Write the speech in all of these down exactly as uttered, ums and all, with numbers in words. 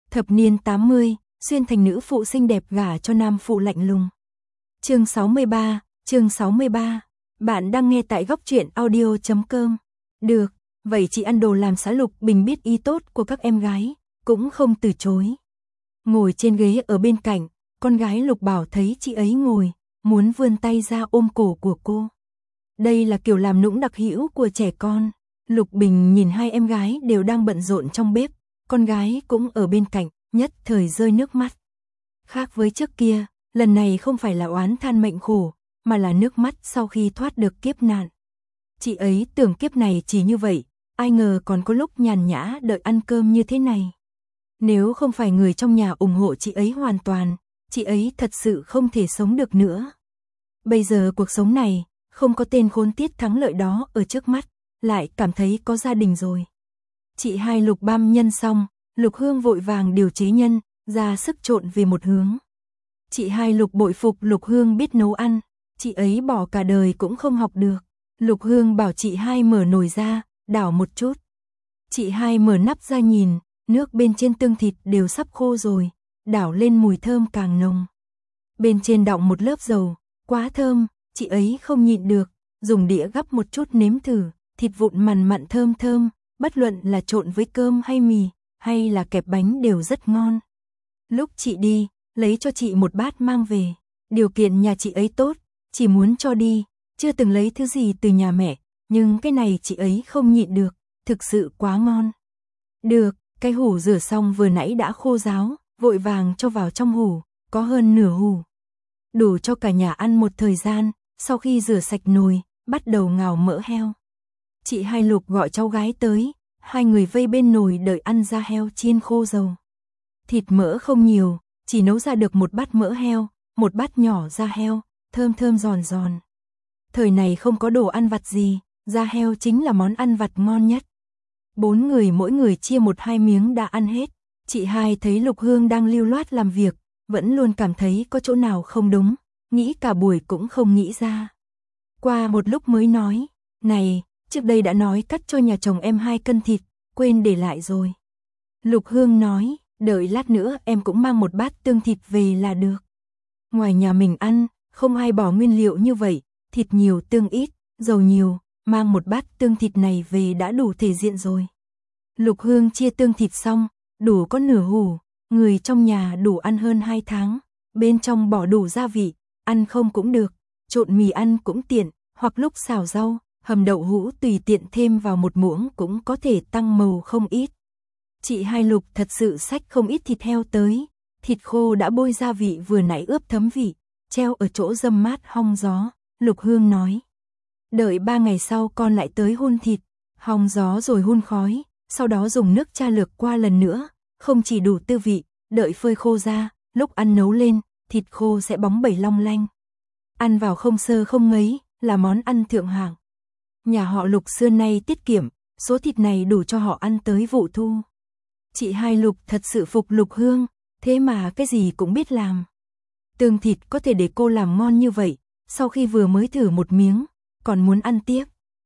Thập niên tám mươi, xuyên thành nữ phụ xinh đẹp gả cho nam phụ lạnh lùng. Chương sáu mươi ba, chương sáu mươi ba. Bạn đang nghe tại góc truyện audio chấm com. Được, vậy chị ăn đồ làm xá. Lục Bình biết ý tốt của các em gái, cũng không từ chối. Ngồi trên ghế ở bên cạnh, con gái Lục Bảo thấy chị ấy ngồi, muốn vươn tay ra ôm cổ của cô. Đây là kiểu làm nũng đặc hữu của trẻ con. Lục Bình nhìn hai em gái đều đang bận rộn trong bếp, con gái cũng ở bên cạnh, nhất thời rơi nước mắt. Khác với trước kia, lần này không phải là oán than mệnh khổ, mà là nước mắt sau khi thoát được kiếp nạn. Chị ấy tưởng kiếp này chỉ như vậy, ai ngờ còn có lúc nhàn nhã đợi ăn cơm như thế này. Nếu không phải người trong nhà ủng hộ chị ấy hoàn toàn, chị ấy thật sự không thể sống được nữa. Bây giờ cuộc sống này, không có tên khốn tiết thắng lợi đó ở trước mắt, lại cảm thấy có gia đình rồi. Chị hai Lục băm nhân xong, Lục Hương vội vàng điều chế nhân, ra sức trộn về một hướng. Chị hai Lục bội phục Lục Hương biết nấu ăn, chị ấy bỏ cả đời cũng không học được. Lục Hương bảo chị hai mở nồi ra, đảo một chút. Chị hai mở nắp ra nhìn, nước bên trên tương thịt đều sắp khô rồi, đảo lên mùi thơm càng nồng. Bên trên đọng một lớp dầu, quá thơm, chị ấy không nhịn được, dùng đĩa gắp một chút nếm thử, thịt vụn mằn mặn thơm thơm, bất luận là trộn với cơm hay mì, hay là kẹp bánh đều rất ngon. Lúc chị đi, lấy cho chị một bát mang về, điều kiện nhà chị ấy tốt, chỉ muốn cho đi, chưa từng lấy thứ gì từ nhà mẹ, nhưng cái này chị ấy không nhịn được, thực sự quá ngon. Được, cái hủ rửa xong vừa nãy đã khô ráo, vội vàng cho vào trong hủ, có hơn nửa hủ. Đủ cho cả nhà ăn một thời gian, sau khi rửa sạch nồi, bắt đầu ngào mỡ heo. Chị hai Lục gọi cháu gái tới, hai người vây bên nồi đợi ăn da heo chiên khô dầu. Thịt mỡ không nhiều, chỉ nấu ra được một bát mỡ heo, một bát nhỏ da heo, thơm thơm giòn giòn. Thời này không có đồ ăn vặt gì, da heo chính là món ăn vặt ngon nhất. Bốn người mỗi người chia một hai miếng đã ăn hết. Chị hai thấy Lục Hương đang lưu loát làm việc, vẫn luôn cảm thấy có chỗ nào không đúng, nghĩ cả buổi cũng không nghĩ ra. Qua một lúc mới nói, này, trước đây đã nói cắt cho nhà chồng em hai cân thịt, quên để lại rồi. Lục Hương nói, đợi lát nữa em cũng mang một bát tương thịt về là được. Ngoài nhà mình ăn, không ai bỏ nguyên liệu như vậy, thịt nhiều tương ít, dầu nhiều, mang một bát tương thịt này về đã đủ thể diện rồi. Lục Hương chia tương thịt xong, đủ có nửa hủ, người trong nhà đủ ăn hơn hai tháng, bên trong bỏ đủ gia vị, ăn không cũng được, trộn mì ăn cũng tiện, hoặc lúc xào rau, hầm đậu hũ tùy tiện thêm vào một muỗng cũng có thể tăng màu không ít. Chị hai Lục thật sự xách không ít thịt heo tới, thịt khô đã bôi gia vị vừa nãy ướp thấm vị, treo ở chỗ râm mát hong gió. Lục Hương nói, đợi ba ngày sau con lại tới hun thịt, hong gió rồi hun khói, sau đó dùng nước tra lược qua lần nữa, không chỉ đủ tư vị, đợi phơi khô ra, lúc ăn nấu lên, thịt khô sẽ bóng bẩy long lanh. Ăn vào không sơ không ngấy, là món ăn thượng hạng. Nhà họ Lục xưa nay tiết kiệm, số thịt này đủ cho họ ăn tới vụ thu. Chị hai Lục thật sự phục Lục Hương, thế mà cái gì cũng biết làm. Tương thịt có thể để cô làm ngon như vậy, sau khi vừa mới thử một miếng, còn muốn ăn tiếp.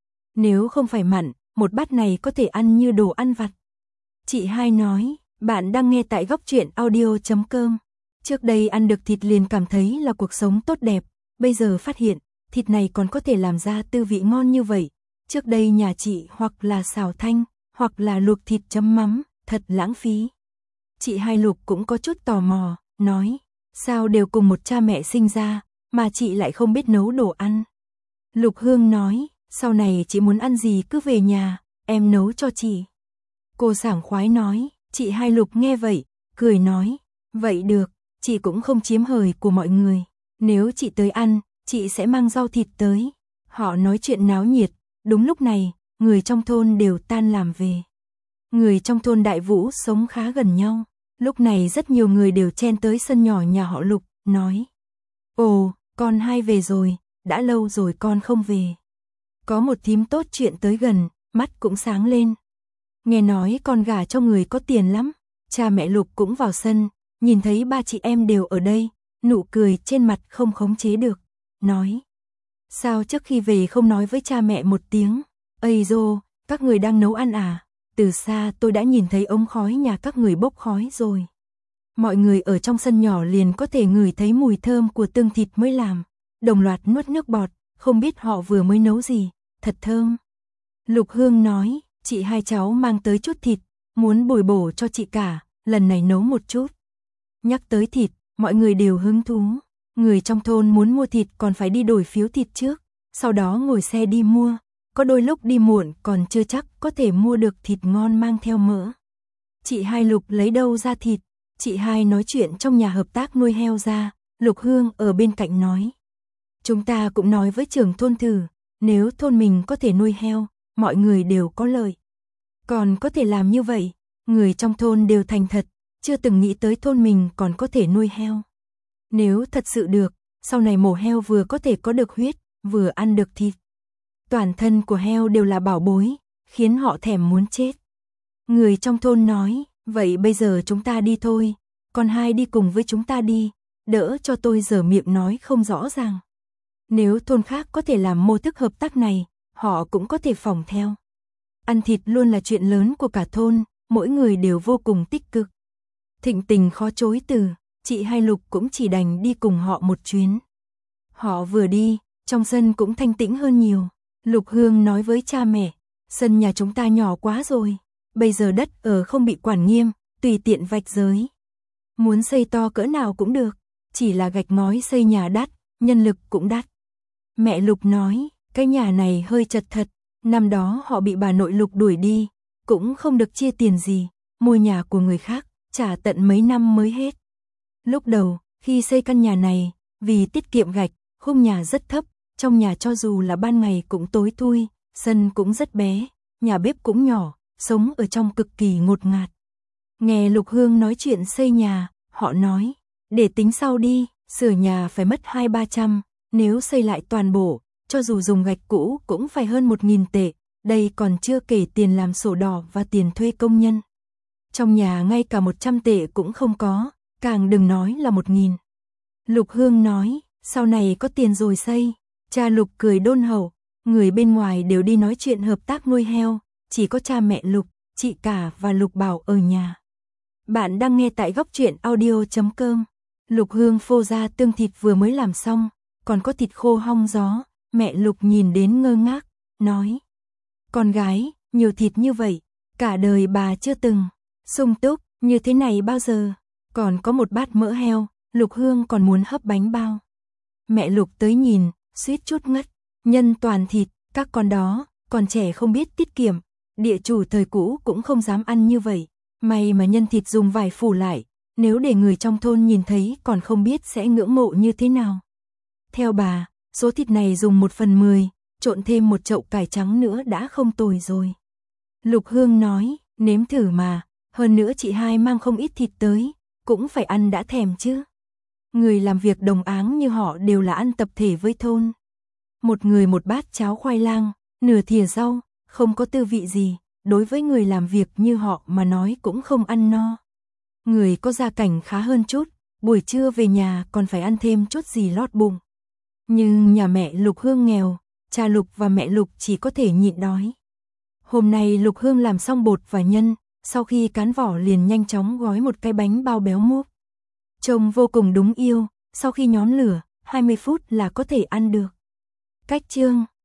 Nếu không phải mặn, một bát này có thể ăn như đồ ăn vặt. Chị hai nói, bạn đang nghe tại góc truyện audio chấm com. Trước đây ăn được thịt liền cảm thấy là cuộc sống tốt đẹp, bây giờ phát hiện, thịt này còn có thể làm ra tư vị ngon như vậy. Trước đây nhà chị hoặc là xào thanh, hoặc là luộc thịt chấm mắm, thật lãng phí. Chị hai Lục cũng có chút tò mò, nói, sao đều cùng một cha mẹ sinh ra, mà chị lại không biết nấu đồ ăn. Lục Hương nói, sau này chị muốn ăn gì cứ về nhà, em nấu cho chị. Cô sảng khoái nói, chị hai Lục nghe vậy, cười nói, vậy được, chị cũng không chiếm hời của mọi người. Nếu chị tới ăn, chị sẽ mang rau thịt tới. Họ nói chuyện náo nhiệt, đúng lúc này, người trong thôn đều tan làm về. Người trong thôn Đại Vũ sống khá gần nhau, lúc này rất nhiều người đều chen tới sân nhỏ nhà họ Lục, nói, ồ, con hai về rồi, đã lâu rồi con không về. Có một thím tốt chuyện tới gần, mắt cũng sáng lên. Nghe nói con gả cho người có tiền lắm. Cha mẹ Lục cũng vào sân, nhìn thấy ba chị em đều ở đây, nụ cười trên mặt không khống chế được, nói, sao trước khi về không nói với cha mẹ một tiếng? Ây dô, các người đang nấu ăn à? Từ xa tôi đã nhìn thấy ống khói nhà các người bốc khói rồi. Mọi người ở trong sân nhỏ liền có thể ngửi thấy mùi thơm của tương thịt mới làm, đồng loạt nuốt nước bọt, không biết họ vừa mới nấu gì, thật thơm. Lục Hương nói, chị hai cháu mang tới chút thịt, muốn bồi bổ cho chị cả, lần này nấu một chút. Nhắc tới thịt, mọi người đều hứng thú, người trong thôn muốn mua thịt còn phải đi đổi phiếu thịt trước, sau đó ngồi xe đi mua, có đôi lúc đi muộn còn chưa chắc có thể mua được thịt ngon mang theo mỡ. Chị hai Lục lấy đâu ra thịt, chị hai nói chuyện trong nhà hợp tác nuôi heo ra, Lục Hương ở bên cạnh nói. Chúng ta cũng nói với trưởng thôn thử, nếu thôn mình có thể nuôi heo, mọi người đều có lợi. Còn có thể làm như vậy, người trong thôn đều thành thật, chưa từng nghĩ tới thôn mình còn có thể nuôi heo. Nếu thật sự được, sau này mổ heo vừa có thể có được huyết, vừa ăn được thịt. Toàn thân của heo đều là bảo bối, khiến họ thèm muốn chết. Người trong thôn nói, vậy bây giờ chúng ta đi thôi, con hai đi cùng với chúng ta đi, đỡ cho tôi dở miệng nói không rõ ràng. Nếu thôn khác có thể làm mô thức hợp tác này, họ cũng có thể phỏng theo. Ăn thịt luôn là chuyện lớn của cả thôn, mỗi người đều vô cùng tích cực. Thịnh Tình khó chối từ, chị hai Lục cũng chỉ đành đi cùng họ một chuyến. Họ vừa đi, trong sân cũng thanh tĩnh hơn nhiều. Lục Hương nói với cha mẹ, sân nhà chúng ta nhỏ quá rồi, bây giờ đất ở không bị quản nghiêm, tùy tiện vạch giới. Muốn xây to cỡ nào cũng được, chỉ là gạch ngói xây nhà đắt, nhân lực cũng đắt. Mẹ Lục nói, cái nhà này hơi chật thật, năm đó họ bị bà nội Lục đuổi đi, cũng không được chia tiền gì, mua nhà của người khác, trả tận mấy năm mới hết. Lúc đầu, khi xây căn nhà này, vì tiết kiệm gạch, khung nhà rất thấp, trong nhà cho dù là ban ngày cũng tối thui, sân cũng rất bé, nhà bếp cũng nhỏ, sống ở trong cực kỳ ngột ngạt. Nghe Lục Hương nói chuyện xây nhà, họ nói, để tính sau đi, sửa nhà phải mất hai ba trăm, nếu xây lại toàn bộ, cho dù dùng gạch cũ cũng phải hơn một nghìn tệ, đây còn chưa kể tiền làm sổ đỏ và tiền thuê công nhân. Trong nhà ngay cả một trăm tệ cũng không có, càng đừng nói là một nghìn. Lục Hương nói, sau này có tiền rồi xây. Cha Lục cười đôn hậu, người bên ngoài đều đi nói chuyện hợp tác nuôi heo, chỉ có cha mẹ Lục, chị cả và Lục Bảo ở nhà. Bạn đang nghe tại góc truyện audio chấm com. Lục Hương phô ra tương thịt vừa mới làm xong, còn có thịt khô hong gió, mẹ Lục nhìn đến ngơ ngác, nói. Con gái, nhiều thịt như vậy, cả đời bà chưa từng sung túc như thế này bao giờ, còn có một bát mỡ heo, Lục Hương còn muốn hấp bánh bao. Mẹ Lục tới nhìn, suýt chút ngất, nhân toàn thịt, các con đó, còn trẻ không biết tiết kiệm, địa chủ thời cũ cũng không dám ăn như vậy, may mà nhân thịt dùng vải phủ lại, nếu để người trong thôn nhìn thấy còn không biết sẽ ngưỡng mộ như thế nào. Theo bà, số thịt này dùng một phần mười, trộn thêm một chậu cải trắng nữa đã không tồi rồi. Lục Hương nói, nếm thử mà, hơn nữa chị hai mang không ít thịt tới, cũng phải ăn đã thèm chứ. Người làm việc đồng áng như họ đều là ăn tập thể với thôn. Một người một bát cháo khoai lang, nửa thìa rau, không có tư vị gì, đối với người làm việc như họ mà nói cũng không ăn no. Người có gia cảnh khá hơn chút, buổi trưa về nhà còn phải ăn thêm chút gì lót bụng. Nhưng nhà mẹ Lục Hương nghèo, cha Lục và mẹ Lục chỉ có thể nhịn đói. Hôm nay Lục Hương làm xong bột và nhân, sau khi cán vỏ liền nhanh chóng gói một cái bánh bao béo múp. Trông vô cùng đúng yêu, sau khi nhóm lửa, hai mươi phút là có thể ăn được. Cách chương